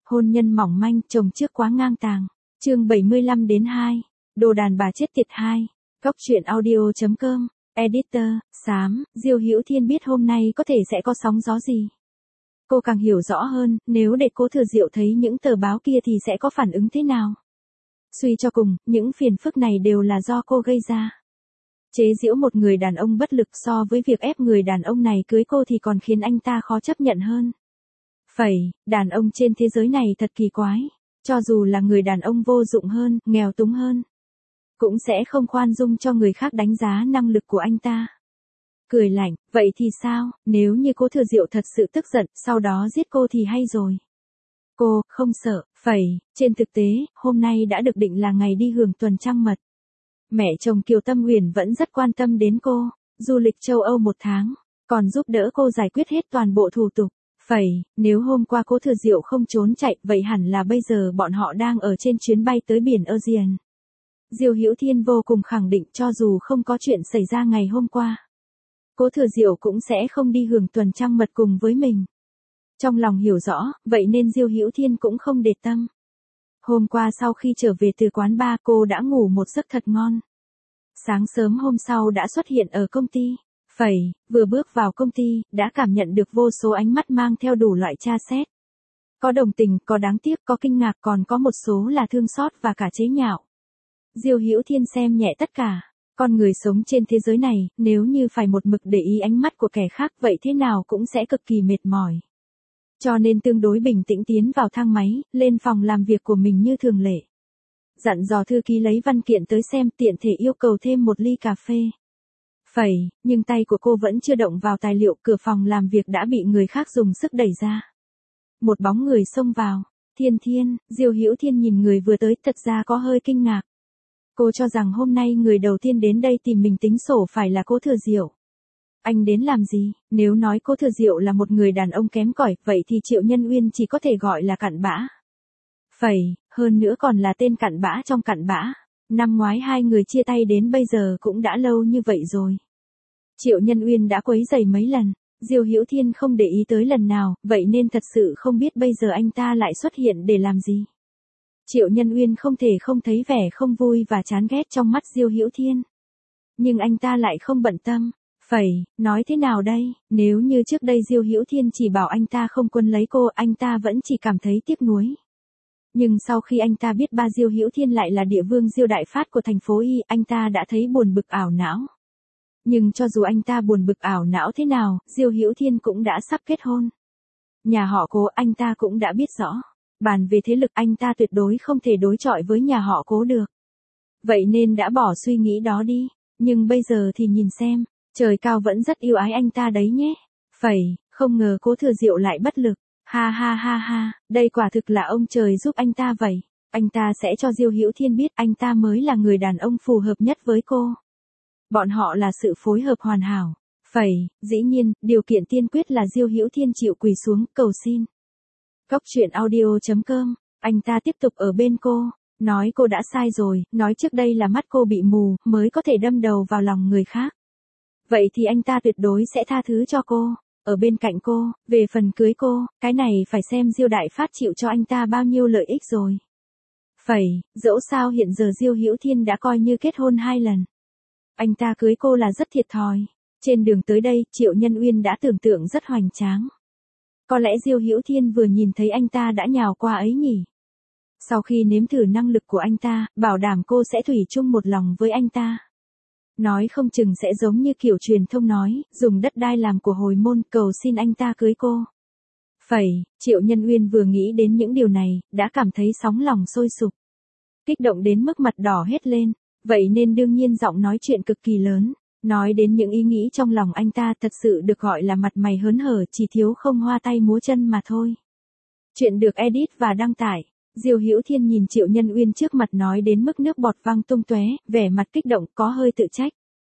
Hôn nhân mỏng manh, chồng trước quá ngang tàng. Chương 75-2. Đồ đàn bà chết tiệt 2. Góc truyện audio.com. Editor, Xám, Diêu Hữu Thiên biết hôm nay có thể sẽ có sóng gió gì. Cô càng hiểu rõ hơn, nếu để Cố Thừa Diệu thấy những tờ báo kia thì sẽ có phản ứng thế nào. Suy cho cùng, những phiền phức này đều là do cô gây ra. Chế giễu một người đàn ông bất lực so với việc ép người đàn ông này cưới cô thì còn khiến anh ta khó chấp nhận hơn. Đàn ông trên thế giới này thật kỳ quái. Cho dù là người đàn ông vô dụng hơn, nghèo túng hơn, cũng sẽ không khoan dung cho người khác đánh giá năng lực của anh ta. Cười lạnh, vậy thì sao, nếu như Cố Thừa Diệu thật sự tức giận, sau đó giết cô thì hay rồi. Cô, không sợ, trên thực tế, hôm nay đã được định là ngày đi hưởng tuần trăng mật. Mẹ chồng Kiều Tâm Huyền vẫn rất quan tâm đến cô, du lịch châu Âu 1 tháng, còn giúp đỡ cô giải quyết hết toàn bộ thủ tục. Nếu hôm qua Cố Thừa Diệu không trốn chạy, vậy hẳn là bây giờ bọn họ đang ở trên chuyến bay tới biển Aegean. Diêu Hữu Thiên vô cùng khẳng định cho dù không có chuyện xảy ra ngày hôm qua, Cố Thừa Diệu cũng sẽ không đi hưởng tuần trăng mật cùng với mình. Trong lòng hiểu rõ, vậy nên Diêu Hữu Thiên cũng không để tâm. Hôm qua sau khi trở về từ quán bar cô đã ngủ một giấc thật ngon. Sáng sớm hôm sau đã xuất hiện ở công ty. Vừa bước vào công ty, đã cảm nhận được vô số ánh mắt mang theo đủ loại tra xét. Có đồng tình, có đáng tiếc, có kinh ngạc, còn có một số là thương xót và cả chế nhạo. Diêu Hữu Thiên xem nhẹ tất cả. Con người sống trên thế giới này, nếu như phải một mực để ý ánh mắt của kẻ khác vậy thế nào cũng sẽ cực kỳ mệt mỏi. Cho nên tương đối bình tĩnh tiến vào thang máy, lên phòng làm việc của mình như thường lệ. Dặn dò thư ký lấy văn kiện tới xem, tiện thể yêu cầu thêm một ly cà phê. Nhưng tay của cô vẫn chưa động vào tài liệu, cửa phòng làm việc đã bị người khác dùng sức đẩy ra. Một bóng người xông vào. Thiên, Diêu Hữu Thiên nhìn người vừa tới thật ra có hơi kinh ngạc. Cô cho rằng hôm nay người đầu tiên đến đây tìm mình tính sổ phải là Cố Thừa Diệu. Anh đến làm gì? Nếu nói Cố Thừa Diệu là một người đàn ông kém cỏi, vậy thì Triệu Nhân Uyên chỉ có thể gọi là cặn bã. Hơn nữa còn là tên cặn bã trong cặn bã. Năm ngoái hai người chia tay đến bây giờ cũng đã lâu như vậy rồi. Triệu Nhân Uyên đã quấy rầy mấy lần, Diêu Hữu Thiên không để ý tới lần nào, vậy nên thật sự không biết bây giờ anh ta lại xuất hiện để làm gì. Triệu Nhân Uyên không thể không thấy vẻ không vui và chán ghét trong mắt Diêu Hữu Thiên. Nhưng anh ta lại không bận tâm. Nói thế nào đây, nếu như trước đây Diêu Hữu Thiên chỉ bảo anh ta không quấn lấy cô, anh ta vẫn chỉ cảm thấy tiếc nuối. Nhưng sau khi anh ta biết ba Diêu Hữu Thiên lại là địa vương Diêu Đại Phát của thành phố Y, anh ta đã thấy buồn bực ảo não. Nhưng cho dù anh ta buồn bực ảo não thế nào, Diêu Hữu Thiên cũng đã sắp kết hôn. Nhà họ Cố anh ta cũng đã biết rõ. Bàn về thế lực anh ta tuyệt đối không thể đối chọi với nhà họ Cố được. Vậy nên đã bỏ suy nghĩ đó đi. Nhưng bây giờ thì nhìn xem, trời cao vẫn rất yêu ái anh ta đấy nhé. Không ngờ Cố Thừa Diệu lại bất lực. Ha, đây quả thực là ông trời giúp anh ta vậy. Anh ta sẽ cho Diêu Hữu Thiên biết anh ta mới là người đàn ông phù hợp nhất với cô. Bọn họ là sự phối hợp hoàn hảo. Dĩ nhiên, điều kiện tiên quyết là Diêu Hữu Thiên chịu quỳ xuống cầu xin. Góc truyện audio.com. Anh ta tiếp tục ở bên cô, nói cô đã sai rồi, nói trước đây là mắt cô bị mù, mới có thể đâm đầu vào lòng người khác. Vậy thì anh ta tuyệt đối sẽ tha thứ cho cô, ở bên cạnh cô, về phần cưới cô, cái này phải xem Diêu Đại Phát chịu cho anh ta bao nhiêu lợi ích rồi. Dẫu sao hiện giờ Diêu Hữu Thiên đã coi như kết hôn 2 lần. Anh ta cưới cô là rất thiệt thòi. Trên đường tới đây, Triệu Nhân Uyên đã tưởng tượng rất hoành tráng. Có lẽ Diêu Hữu Thiên vừa nhìn thấy anh ta đã nhào qua ấy nhỉ. Sau khi nếm thử năng lực của anh ta, bảo đảm cô sẽ thủy chung một lòng với anh ta. Nói không chừng sẽ giống như kiểu truyền thông nói, dùng đất đai làm của hồi môn cầu xin anh ta cưới cô. Triệu Nhân Uyên vừa nghĩ đến những điều này, đã cảm thấy sóng lòng sôi sục. Kích động đến mức mặt đỏ hết lên, vậy nên đương nhiên giọng nói chuyện cực kỳ lớn. Nói đến những ý nghĩ trong lòng anh ta thật sự được gọi là mặt mày hớn hở, chỉ thiếu không hoa tay múa chân mà thôi. Chuyện được edit và đăng tải. Diêu Hữu Thiên nhìn Triệu Nhân Uyên trước mặt nói đến mức nước bọt văng tung tóe, vẻ mặt kích động, có hơi tự trách.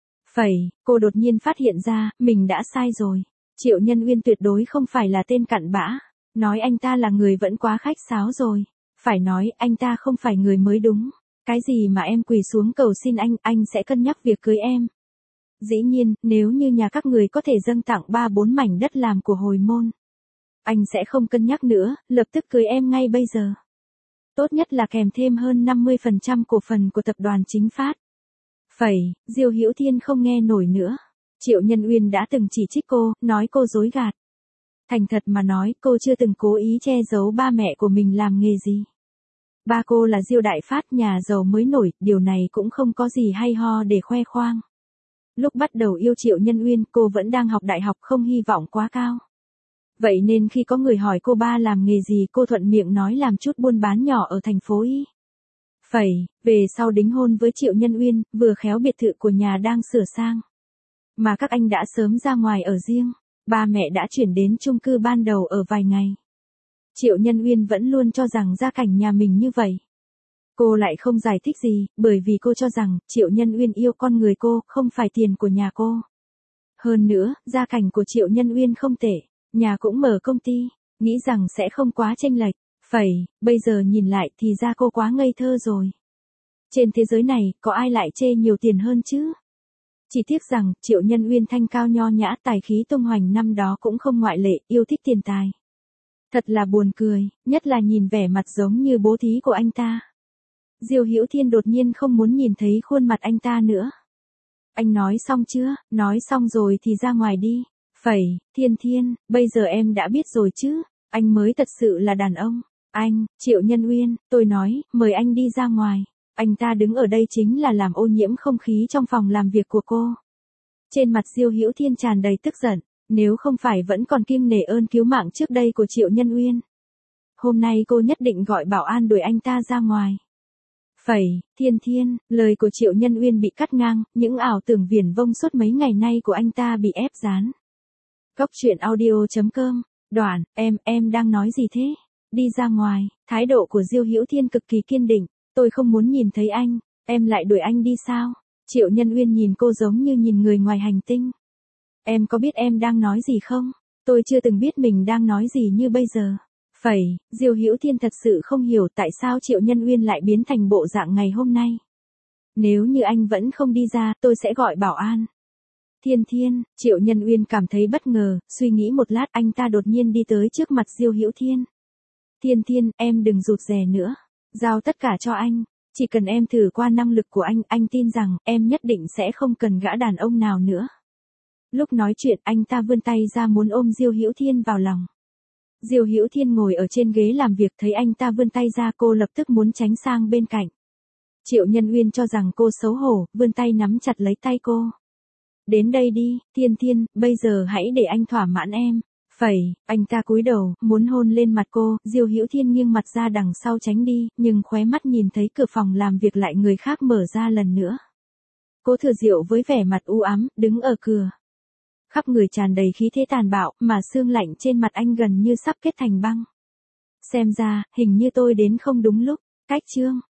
Cô đột nhiên phát hiện ra, mình đã sai rồi. Triệu Nhân Uyên tuyệt đối không phải là tên cặn bã. Nói anh ta là người vẫn quá khách sáo rồi. Phải nói, anh ta không phải người mới đúng. Cái gì mà em quỳ xuống cầu xin anh sẽ cân nhắc việc cưới em. Dĩ nhiên, nếu như nhà các người có thể dâng tặng 3-4 mảnh đất làm của hồi môn. Anh sẽ không cân nhắc nữa, lập tức cưới em ngay bây giờ. Tốt nhất là kèm thêm hơn 50% cổ phần của tập đoàn Chính Phát. Phẩy, Diêu Hữu Thiên không nghe nổi nữa. Triệu Nhân Uyên đã từng chỉ trích cô, nói cô dối gạt. Thành thật mà nói, cô chưa từng cố ý che giấu ba mẹ của mình làm nghề gì. Ba cô là Diêu Đại Phát, nhà giàu mới nổi, điều này cũng không có gì hay ho để khoe khoang. Lúc bắt đầu yêu Triệu Nhân Uyên, cô vẫn đang học đại học, không hy vọng quá cao. Vậy nên khi có người hỏi cô ba làm nghề gì, cô thuận miệng nói làm chút buôn bán nhỏ ở thành phố Y. Phẩy, về sau đính hôn với Triệu Nhân Uyên, vừa khéo biệt thự của nhà đang sửa sang. Mà các anh đã sớm ra ngoài ở riêng, ba mẹ đã chuyển đến chung cư ban đầu ở vài ngày. Triệu Nhân Uyên vẫn luôn cho rằng gia cảnh nhà mình như vậy. Cô lại không giải thích gì, bởi vì cô cho rằng Triệu Nhân Uyên yêu con người cô, không phải tiền của nhà cô. Hơn nữa, gia cảnh của Triệu Nhân Uyên không tệ, nhà cũng mở công ty, nghĩ rằng sẽ không quá chênh lệch. Phẩy, bây giờ nhìn lại thì ra cô quá ngây thơ rồi. Trên thế giới này, có ai lại chê nhiều tiền hơn chứ? Chỉ tiếc rằng, Triệu Nhân Uyên thanh cao nho nhã, tài khí tung hoành năm đó cũng không ngoại lệ, yêu thích tiền tài. Thật là buồn cười, nhất là nhìn vẻ mặt giống như bố thí của anh ta. Diêu Hữu Thiên đột nhiên không muốn nhìn thấy khuôn mặt anh ta nữa. Anh nói xong chưa? Nói xong rồi thì ra ngoài đi. Phẩy, Thiên Thiên, bây giờ em đã biết rồi chứ? Anh mới thật sự là đàn ông. Anh, Triệu Nhân Uyên, tôi nói, mời anh đi ra ngoài. Anh ta đứng ở đây chính là làm ô nhiễm không khí trong phòng làm việc của cô. Trên mặt Diêu Hữu Thiên tràn đầy tức giận, nếu không phải vẫn còn kiêng nể ơn cứu mạng trước đây của Triệu Nhân Uyên. Hôm nay cô nhất định gọi bảo an đuổi anh ta ra ngoài. Phẩy, Thiên Thiên, lời của Triệu Nhân Uyên bị cắt ngang, những ảo tưởng viển vông suốt mấy ngày nay của anh ta bị ép dán. Cốc truyện audio.com, Đoạn, em đang nói gì thế? Đi ra ngoài, thái độ của Diêu Hữu Thiên cực kỳ kiên định, tôi không muốn nhìn thấy anh, em lại đuổi anh đi sao? Triệu Nhân Uyên nhìn cô giống như nhìn người ngoài hành tinh. Em có biết em đang nói gì không? Tôi chưa từng biết mình đang nói gì như bây giờ. Phẩy, Diêu Hữu Thiên thật sự không hiểu tại sao Triệu Nhân Uyên lại biến thành bộ dạng ngày hôm nay. Nếu như anh vẫn không đi ra, tôi sẽ gọi bảo an. Thiên Thiên, Triệu Nhân Uyên cảm thấy bất ngờ, suy nghĩ một lát anh ta đột nhiên đi tới trước mặt Diêu Hữu Thiên. Thiên Thiên, em đừng rụt rè nữa. Giao tất cả cho anh. Chỉ cần em thử qua năng lực của anh tin rằng em nhất định sẽ không cần gã đàn ông nào nữa. Lúc nói chuyện anh ta vươn tay ra muốn ôm Diêu Hữu Thiên vào lòng. Diêu Hữu Thiên ngồi ở trên ghế làm việc thấy anh ta vươn tay ra cô lập tức muốn tránh sang bên cạnh. Triệu Nhân Uyên cho rằng cô xấu hổ, vươn tay nắm chặt lấy tay cô. Đến đây đi, Thiên Thiên, bây giờ hãy để anh thỏa mãn em. Phẩy, anh ta cúi đầu, muốn hôn lên mặt cô, Diêu Hữu Thiên nghiêng mặt ra đằng sau tránh đi, nhưng khóe mắt nhìn thấy cửa phòng làm việc lại người khác mở ra lần nữa. Cố Thừa Diệu với vẻ mặt u ám, đứng ở cửa. Khắp người tràn đầy khí thế tàn bạo, mà xương lạnh trên mặt anh gần như sắp kết thành băng. Xem ra, hình như tôi đến không đúng lúc. Cách chương